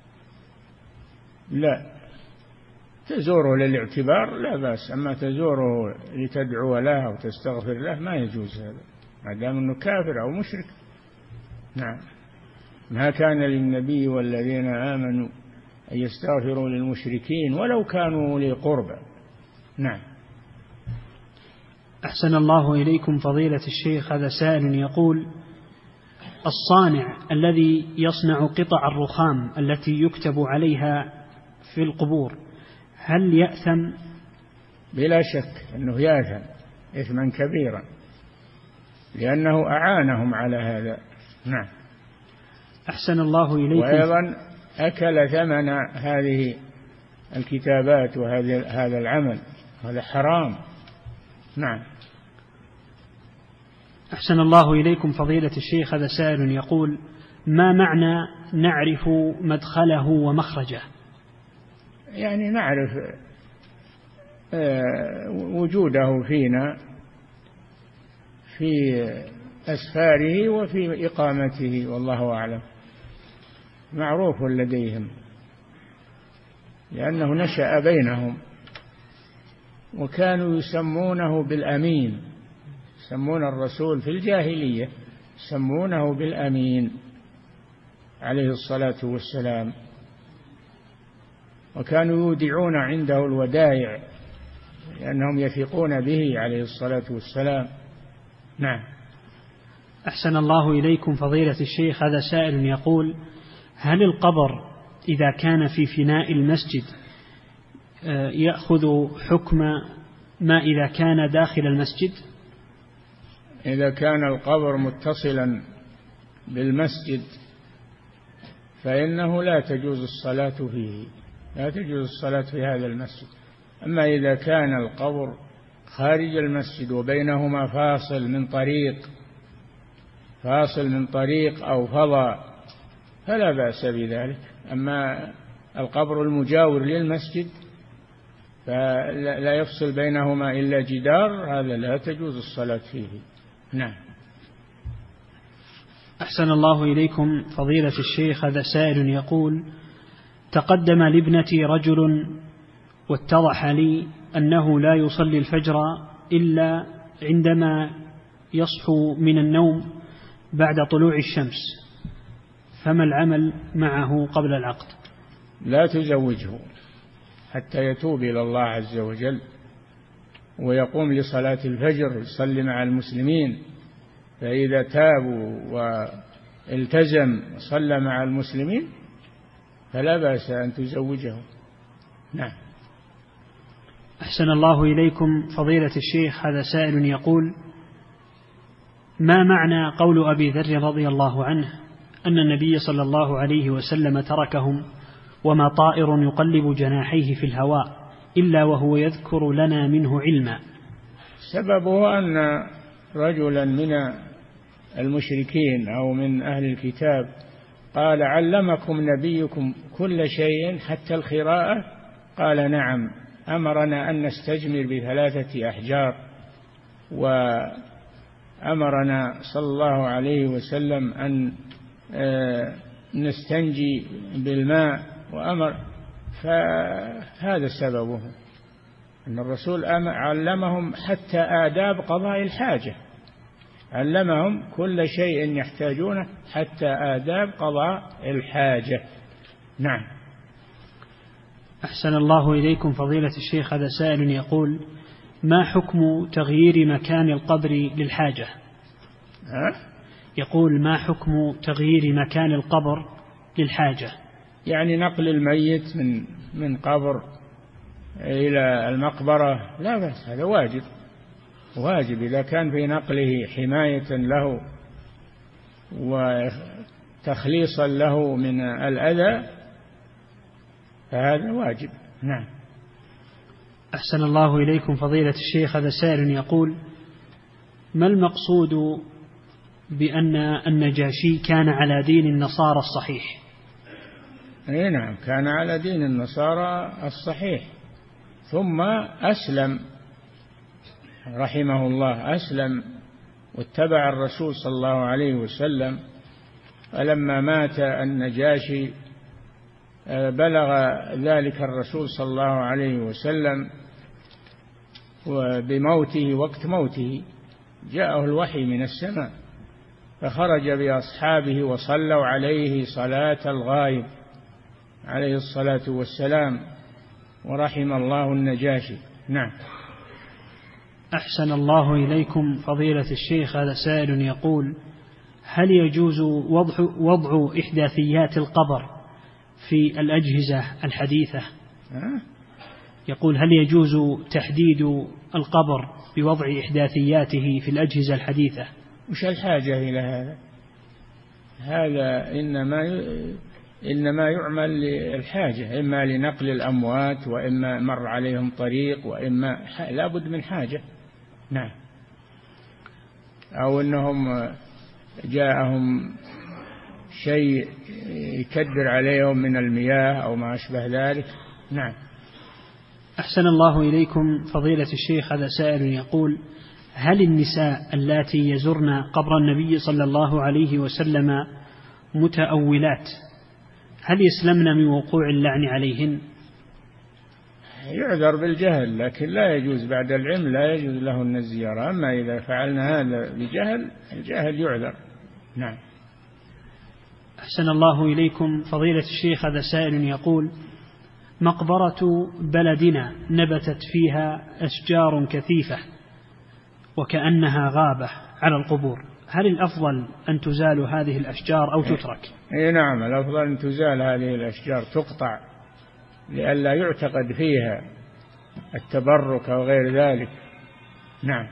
لا، تزوره للاعتبار لا بأس، أما تزوره لتدعو له وتستغفر له ما يجوز هذا، ما دام أنه كافر أو مشرك. نعم. ما كان للنبي والذين آمنوا أن يستغفروا للمشركين ولو كانوا أولي قربى. نعم. أحسن الله إليكم فضيلة الشيخ، هذا سائل يقول: الصانع الذي يصنع قطع الرخام التي يكتب عليها في القبور هل يأثم؟ بلا شك أنه يأثم إثما كبيرا، لأنه أعانهم على هذا. نعم. أحسن الله إليكم. وأيضا أكل ثمن هذه الكتابات وهذا العمل، هذا حرام. نعم. أحسن الله إليكم فضيلة الشيخ، هذا سائل يقول: ما معنى نعرف مدخله ومخرجه؟ يعني نعرف وجوده فينا في أسفاره وفي إقامته، والله أعلم، معروف لديهم لأنه نشأ بينهم، وكانوا يسمونه بالأمين، يسمون الرسول في الجاهلية يسمونه بالأمين عليه الصلاة والسلام، وكانوا يودعون عنده الودائع لأنهم يثقون به عليه الصلاة والسلام. نعم. أحسن الله إليكم فضيلة الشيخ، هذا سائل يقول: هل القبر إذا كان في فناء المسجد يأخذ حكم ما إذا كان داخل المسجد؟ إذا كان القبر متصلا بالمسجد فإنه لا تجوز الصلاة فيه، لا تجوز الصلاة في هذا المسجد. أما إذا كان القبر خارج المسجد وبينهما فاصل من طريق أو فضاء فلا بأس بذلك. أما القبر المجاور للمسجد فلا يفصل بينهما إلا جدار، هذا لا تجوز الصلاة فيه. نعم. أحسن الله إليكم فضيلة الشيخ، هذا سائل يقول: تقدم لابنتي رجل واتضح لي أنه لا يصلي الفجر إلا عندما يصحو من النوم بعد طلوع الشمس، فما العمل معه قبل العقد؟ لا تزوجه حتى يتوب إلى الله عز وجل ويقوم لصلاة الفجر، يصلي مع المسلمين، فإذا تابوا والتزم وصلى مع المسلمين فلا بأس أن تزوجه. نعم. أحسن الله إليكم فضيلة الشيخ، هذا سائل يقول: ما معنى قول أبي ذر رضي الله عنه أن النبي صلى الله عليه وسلم تركهم وما طائر يقلب جناحيه في الهواء إلا وهو يذكر لنا منه علما؟ سببه أن رجلا من المشركين أو من أهل الكتاب قال: علمكم نبيكم كل شيء حتى القراءة؟ قال: نعم، أمرنا أن نستجمر ب3 أحجار، وأمرنا صلى الله عليه وسلم أن نستنجي بالماء، وأمر. فهذا سببه أن الرسول علمهم حتى آداب قضاء الحاجة، علمهم كل شيء يحتاجونه حتى آداب قضاء الحاجة. نعم. أحسن الله إليكم فضيلة الشيخ، هذا سائل يقول: ما حكم تغيير مكان القبر للحاجة؟ يقول: ما حكم تغيير مكان القبر للحاجة؟ يعني نقل الميت من قبر إلى المقبرة لا بأس، هذا واجب إذا كان في نقله حماية له وتخليصا له من الأذى فهذا واجب. نعم. أحسن الله إليكم فضيلة الشيخ، هذا سائل يقول: ما المقصود بأن النجاشي كان على دين النصارى الصحيح؟ نعم، كان على دين النصارى الصحيح، ثم أسلم رحمه الله، أسلم واتبع الرسول صلى الله عليه وسلم. فلما مات النجاشي بلغ ذلك الرسول صلى الله عليه وسلم وبموته، وقت موته جاءه الوحي من السماء، فخرج بأصحابه وصلوا عليه صلاة الغائب عليه الصلاة والسلام، ورحم الله النجاشي. نعم. أحسن الله إليكم فضيلة الشيخ، هذا سائل يقول: هل يجوز وضع إحداثيات القبر في الأجهزة الحديثة؟ يقول: هل يجوز تحديد القبر بوضع إحداثياته في الأجهزة الحديثة؟ وش الحاجة إلى هذا؟ هذا إنما يعمل للحاجة، إما لنقل الأموات، وإما مر عليهم طريق، وإما لابد من حاجة. نعم. أو أنهم جاءهم شيء يكدر عليهم من المياه أو ما أشبه ذلك. نعم. أحسن الله إليكم فضيلة الشيخ، هذا سائل يقول: هل النساء اللاتي يزرن قبر النبي صلى الله عليه وسلم متأولات هل يسلمن من وقوع اللعن عليهن؟ يعذر بالجهل، لكن لا يجوز بعد العلم، لا يجوز لهن الزيارة. أما إذا فعلنا هذا بجهل، الجهل يعذر. نعم. أحسن الله إليكم فضيلة الشيخ، هذا سائل يقول: مقبرة بلدنا نبتت فيها أشجار كثيفة وكأنها غابة على القبور، هل الأفضل أن تزال هذه الأشجار أو تترك؟ نعم، الأفضل أن تزال هذه الأشجار، تقطع لئلا يعتقد فيها التبرك أو غير ذلك. نعم.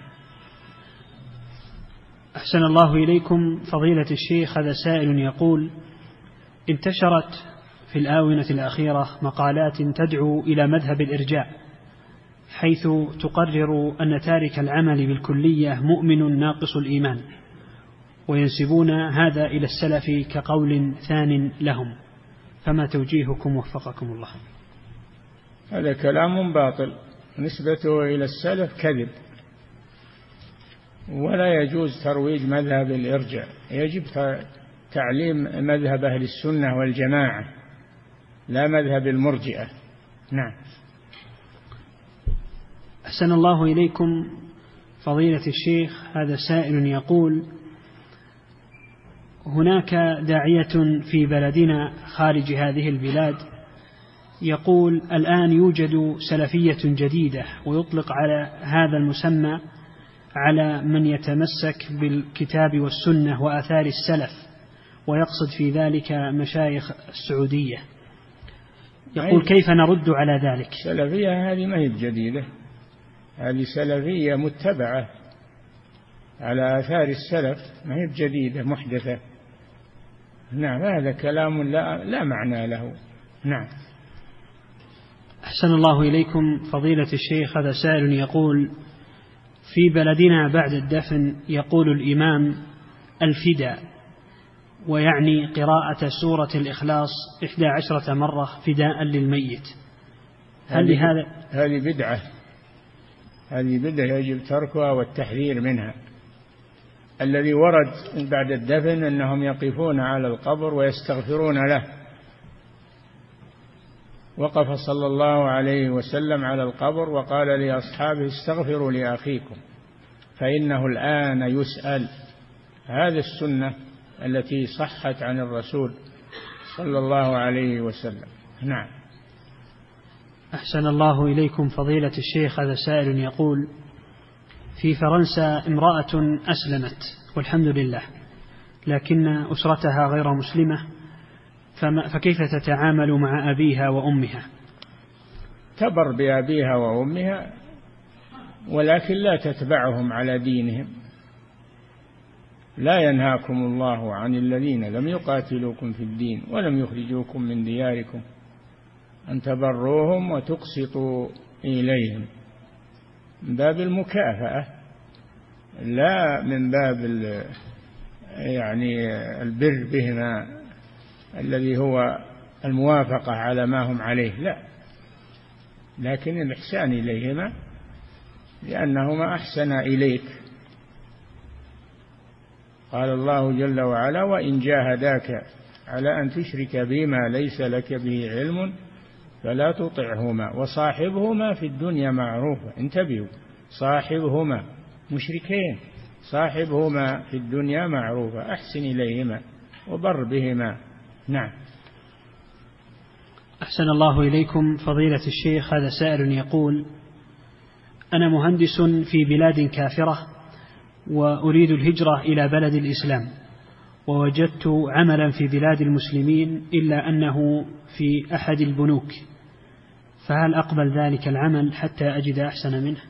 أحسن الله إليكم فضيلة الشيخ، هذا سائل يقول: انتشرت في الآونة الأخيرة مقالات تدعو إلى مذهب الإرجاء، حيث تقرر أن تارك العمل بالكلية مؤمن ناقص الإيمان، وينسبون هذا إلى السلف كقول ثان لهم، فما توجيهكم وفقكم الله؟ هذا كلام باطل، نسبته إلى السلف كذب، ولا يجوز ترويج مذهب الإرجاء، يجب تعليم مذهب أهل السنة والجماعة، لا مذهب المرجئة. نعم. أحسن الله إليكم فضيلة الشيخ، هذا سائل يقول: هناك داعية في بلدنا خارج هذه البلاد يقول الآن يوجد سلفية جديدة، ويطلق على هذا المسمى على من يتمسك بالكتاب والسنة وآثار السلف، ويقصد في ذلك مشايخ السعودية. يقول: كيف نرد على ذلك؟ السلفية هذه ما هي جديدة، هذه سلفية متبعة على آثار السلف، ما هي جديدة محدثة. نعم، هذا كلام لا معنى له. نعم. أحسن الله إليكم فضيلة الشيخ، هذا سائل يقول: في بلدنا بعد الدفن يقول الإمام الفداء، ويعني قراءة سورة الإخلاص 11 مرة فداء للميت. هل هذه بدعة، هذه بدعة يجب تركها والتحذير منها. الذي ورد بعد الدفن أنهم يقفون على القبر ويستغفرون له. وقف صلى الله عليه وسلم على القبر وقال لأصحابه: استغفروا لأخيكم فإنه الآن يسأل. هذه السنة التي صحت عن الرسول صلى الله عليه وسلم. نعم. أحسن الله إليكم فضيلة الشيخ، هذا سائل يقول: في فرنسا امرأة أسلمت والحمد لله، لكن أسرتها غير مسلمة، فكيف تتعامل مع أبيها وأمها؟ تبر بأبيها وأمها، ولكن لا تتبعهم على دينهم. لا ينهاكم الله عن الذين لم يقاتلوكم في الدين ولم يخرجوكم من دياركم أن تبروهم وتقسطوا إليهم، من باب المكافأة لا من باب البر بهما الذي هو الموافقة على ما هم عليه، لا، لكن الإحسان إليهما لأنهما أحسنا إليك. قال الله جل وعلا: وإن جاهداك على أن تشرك بما ليس لك به علم فلا تطعهما وصاحبهما في الدنيا معروفا. انتبهوا، صاحبهما مشركين، صاحبهما في الدنيا معروفا، أحسن إليهما وبر بهما. نعم. أحسن الله إليكم فضيلة الشيخ، هذا سائل يقول: أنا مهندس في بلاد كافرة وأريد الهجرة إلى بلد الإسلام، ووجدت عملا في بلاد المسلمين إلا أنه في أحد البنوك، فهل أقبل ذلك العمل حتى أجد أحسن منه؟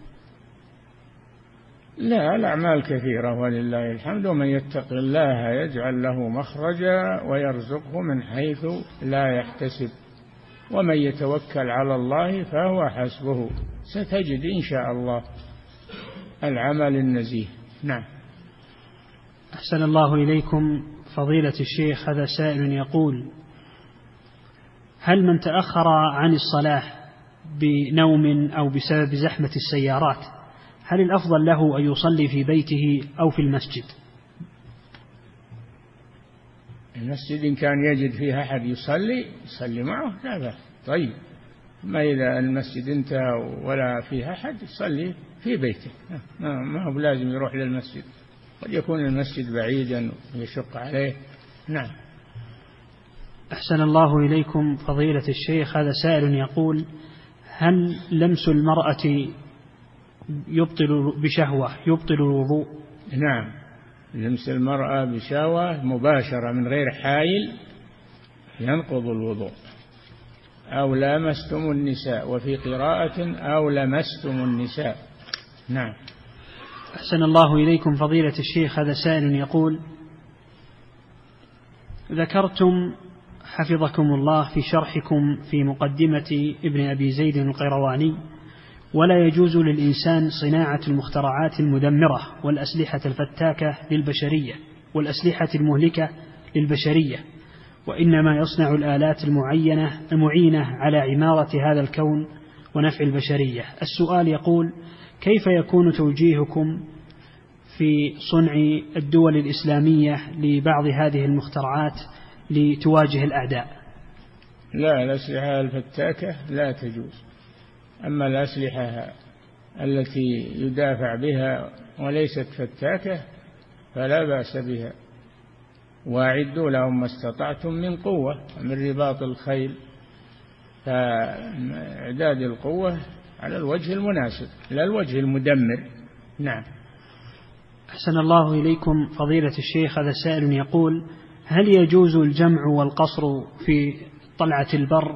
لا، الأعمال كثيرة ولله الحمد، ومن يتق الله يجعل له مخرجا ويرزقه من حيث لا يحتسب، ومن يتوكل على الله فهو حسبه، ستجد إن شاء الله العمل النزيه. نعم. أحسن الله إليكم فضيلة الشيخ، هذا سائل يقول: هل من تأخر عن الصلاة بنوم أو بسبب زحمة السيارات، هل الأفضل له أن يصلي في بيته أو في المسجد؟ المسجد إن كان يجد فيه أحد يصلي معه لا بأس. طيب، ما إذا المسجد انتهى ولا فيه أحد يصلي في بيته، ما هو لازم يروح للمسجد، قد يكون المسجد بعيدا ويشق عليه. نعم. أحسن الله إليكم فضيلة الشيخ، هذا سائل يقول: هل لمس المرأة يبطل الوضوء؟ نعم، لمس المرأة بشهوة مباشرة من غير حائل ينقض الوضوء. أو لامستم النساء، وفي قراءة أو لمستم النساء. نعم. أحسن الله إليكم فضيلة الشيخ، هذا سائل يقول: ذكرتم حفظكم الله في شرحكم في مقدمة ابن أبي زيد القيرواني: ولا يجوز للإنسان صناعة المخترعات المدمرة والأسلحة الفتاكة للبشرية والأسلحة المهلكة للبشرية، وإنما يصنع الآلات المعينة على عمارة هذا الكون ونفع البشرية. السؤال يقول: كيف يكون توجيهكم في صنع الدول الإسلامية لبعض هذه المخترعات لتواجه الأعداء؟ لا، الأسلحة الفتاكة لا تجوز، أما الأسلحة التي يدافع بها وليست فتاكة فلا بأس بها. وأعدوا لهم ما استطعتم من قوة من رباط الخيل، فإعداد القوة على الوجه المناسب لا الوجه المدمر. نعم. أحسن الله إليكم فضيلة الشيخ، هذا سائل يقول: هل يجوز الجمع والقصر في طلعة البر؟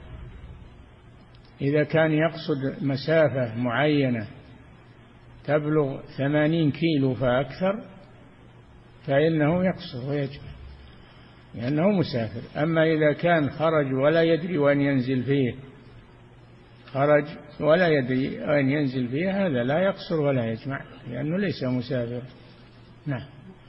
إذا كان يقصد مسافة معينة تبلغ 80 كيلو فأكثر فإنه يقصر ويجمع لأنه مسافر. أما إذا كان خرج ولا يدري وين ينزل فيه، خرج ولا يدري وين ينزل فيه، هذا لا يقصر ولا يجمع لأنه ليس مسافر. نعم.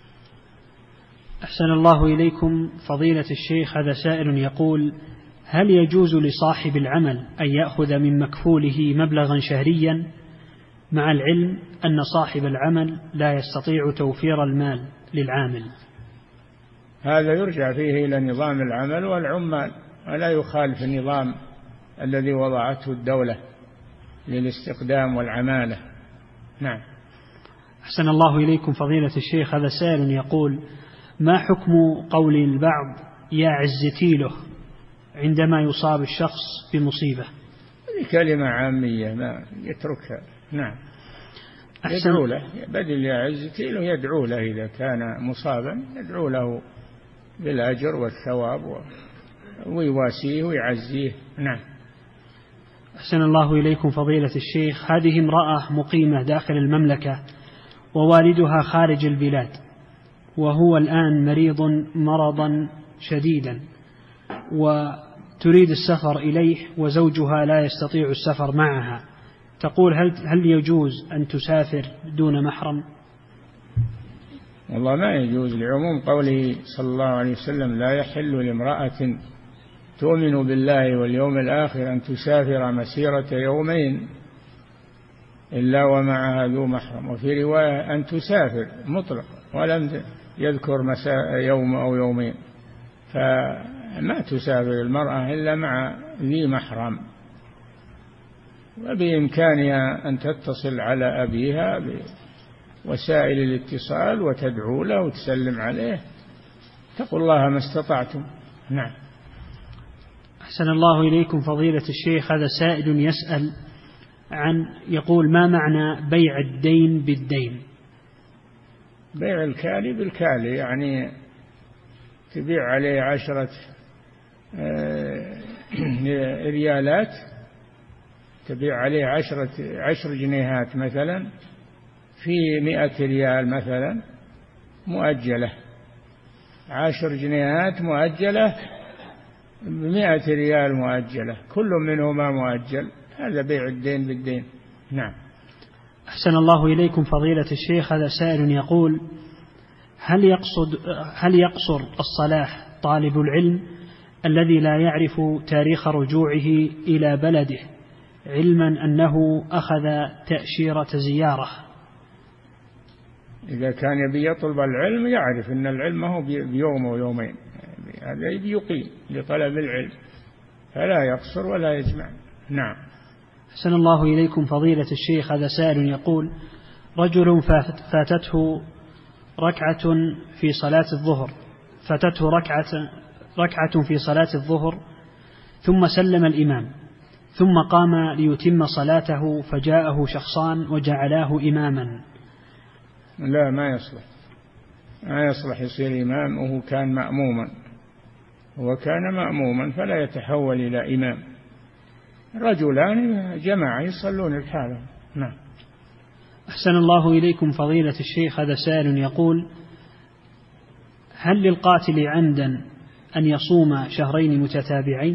أحسن الله إليكم فضيلة الشيخ، هذا سائل يقول: هل يجوز لصاحب العمل أن يأخذ من مكفوله مبلغا شهريا مع العلم أن صاحب العمل لا يستطيع توفير المال للعامل؟ هذا يرجع فيه إلى نظام العمل والعمال، ولا يخالف النظام الذي وضعته الدولة للاستقدام والعمالة. نعم. أحسن الله إليكم فضيلة الشيخ، هذا سائل يقول: ما حكم قول البعض يا عزتي له عندما يصاب الشخص بمصيبة؟ هذه كلمة عامية ما يتركها. نعم. يدعو له بدل يا عزتي له، يدعو له إذا كان مصابا، يدعو له بالأجر والثواب ويواسيه ويعزيه. نعم. أحسن الله إليكم فضيلة الشيخ، هذه امرأة مقيمة داخل المملكة ووالدها خارج البلاد، وهو الآن مريض مرضا شديدا وتريد السفر إليه وزوجها لا يستطيع السفر معها. تقول: هل يجوز أن تسافر دون محرم؟ والله ما يجوز، لعموم قوله صلى الله عليه وسلم: لا يحل لامرأة تؤمن بالله واليوم الآخر أن تسافر مسيرة يومين إلا ومعها ذو محرم. وفي رواية أن تسافر مطلق، ولم يذكر يوم أو يومين، فما تسافر المرأة إلا مع ذي محرم. وبإمكانها أن تتصل على أبيها بوسائل الاتصال وتدعو له وتسلم عليه، اتقوا الله ما استطعتم. نعم. أحسن الله إليكم فضيلة الشيخ، هذا سائل يسأل يقول: ما معنى بيع الدين بالدين؟ بيع الكالي بالكالي، يعني تبيع عليه 10 ريالات، تبيع عليه 10 جنيهات مثلا في 100 ريال مثلا مؤجلة، 10 جنيهات مؤجلة ب100 ريال مؤجلة، كل منهما مؤجل، هذا بيع الدين بالدين. نعم. أحسن الله إليكم فضيلة الشيخ، هذا سائل يقول: هل يقصر الصلاح طالب العلم الذي لا يعرف تاريخ رجوعه إلى بلده علما أنه أخذ تأشيرة زيارة؟ إذا كان يبي يطلب العلم يعرف أن العلم هو بيوم ويومين، هذا يقيم لطلب العلم، فلا يقصر ولا يجمع. نعم. أحسن الله إليكم فضيلة الشيخ، هذا سائل يقول: رجل فاتته ركعة في صلاة الظهر، فاتته ركعة في صلاة الظهر، ثم سلم الإمام، ثم قام ليتم صلاته، فجاءه شخصان وجعلاه إماما. لا، ما يصلح يصير إمام وهو كان مأموما، هو كان مأموما فلا يتحول إلى إمام. رجلان جماعة يصلون بحالهم. نعم. أحسن الله إليكم فضيلة الشيخ، هذا سائل يقول: هل للقاتل عمدا أن يصوم شهرين متتابعين؟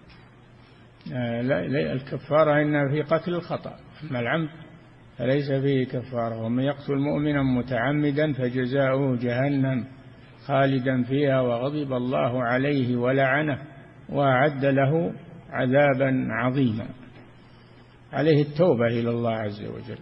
لا، الكفارة إنها في قتل الخطأ، أما العمد فليس فيه كفارة. ومن يقتل مؤمنا متعمدا فجزاؤه جهنم خالدا فيها وغضب الله عليه ولعنه وأعد له عذابا عظيما. عليه التوبة إلى الله عز وجل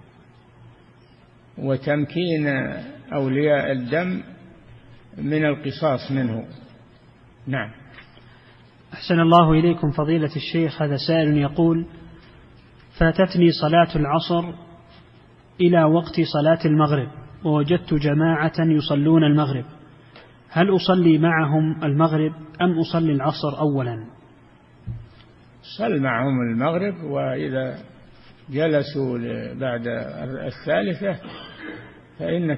وتمكين أولياء الدم من القصاص منه. نعم. أحسن الله إليكم فضيلة الشيخ، هذا سائل يقول: فاتتني صلاة العصر إلى وقت صلاة المغرب، ووجدت جماعة يصلون المغرب، هل أصلي معهم المغرب أم أصلي العصر أولا؟ صل معهم المغرب، وإذا جلسوا بعد الثالثة فإنك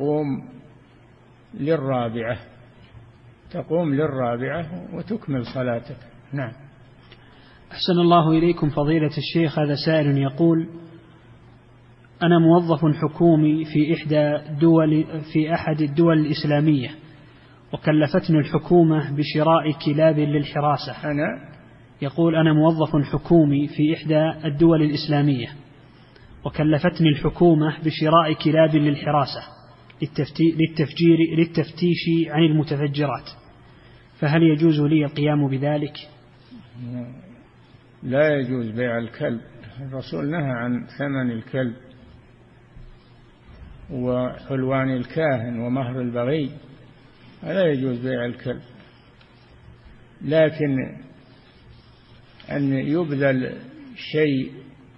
تقوم للرابعة وتكمل صلاتك. نعم. أحسن الله إليكم فضيلة الشيخ. هذا سائل يقول: أنا موظف حكومي في أحد الدول الإسلامية، وكلفتني الحكومة بشراء كلاب للحراسة. يقول: أنا موظف حكومي في إحدى الدول الإسلامية، وكلفتني الحكومة بشراء كلاب للحراسة للتفتيش عن المتفجرات، فهل يجوز لي القيام بذلك؟ لا يجوز بيع الكلب. الرسول نهى عن ثمن الكلب وحلوان الكاهن ومهر البغي، لا يجوز بيع الكلب. لكن أن يبذل شيء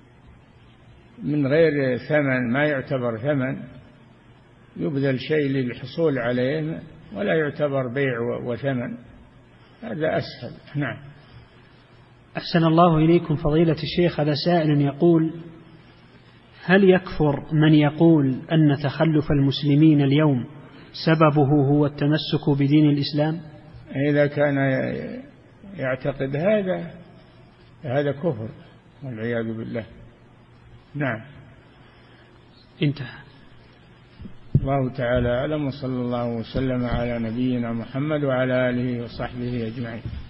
من غير ثمن، ما يعتبر ثمن، يبذل شيء للحصول عليه ولا يعتبر بيع وثمن، هذا أسهل. نعم. أحسن الله إليكم فضيلة الشيخ. هذا سائل يقول: هل يكفر من يقول أن تخلف المسلمين اليوم سببه هو التمسك بدين الإسلام؟ إذا كان يعتقد هذا كفر والعياذ بالله. نعم. انتهى. الله تعالى أعلم، وصلى الله وسلم على نبينا محمد وعلى آله وصحبه أجمعين.